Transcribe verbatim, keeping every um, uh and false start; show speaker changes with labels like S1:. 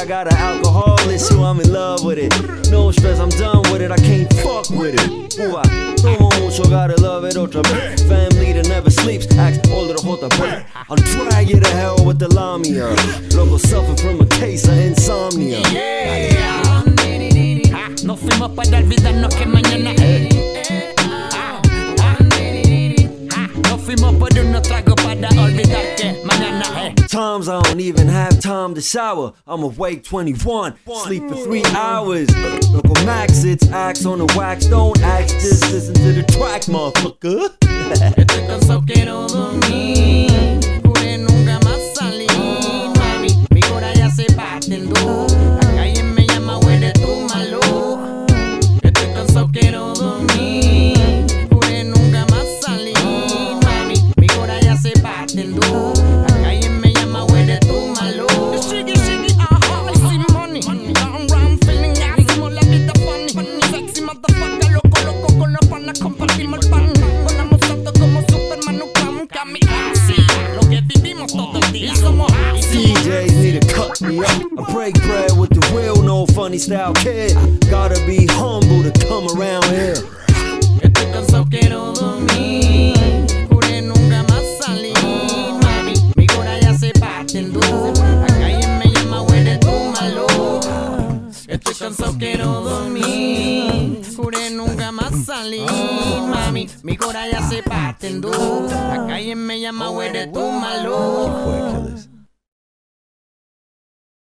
S1: I got an alcohol issue, I'm in love with it. No stress, I'm done with it, I can't fuck with it. Uva, tomo mucho, gotta love it otra vez. Family that never sleeps, ask all of the J P. I'll drag you to hell with the lamia. Loco suffering from a case of insomnia.
S2: Yeah. Nos fuimos para olvidarnos que mañana eh. ah, ah, ah, Nos fuimos por unos tragos para olvidar que mañana eh.
S1: Times I don't even have time to shower. I'm awake twenty-one, sleep for three hours. Local Max, it's axe on the wax. Don't axe, just listen to the track, motherfucker.
S2: Estoy cansado, quiero dormir. Juré nunca más salir. Mami, mi hora ya se parte en dos. La calle me llama, huele tu malo. Estoy cansado, quiero dormir. Juré nunca más salir. Mami, mi hora ya se parte en dos. La calle me llama, huele tu malo. Shiggy, shiggy, aha, I see money. Round, round, feeling hacemos la vida funny. Sexy motherfucker, loco, loco, con los panas compartimos el pan. Volamos alto como Superman, no kamikaze. Lo que vivimos todo el día. Y somos así.
S1: D Js need to cut me up. I break bread with the real, no funny style kid. Gotta be humble to come around here.
S2: Estoy cansado, quiero dormir. Juré nunca más salir. Mami, mi hora ya se parte en dos. La calle me llama, huele tu malo. Estoy cansado, quiero dormir. Juré nunca más salir. Mami, mi hora ya se parte en dos. La calle me llama, huele tu malo.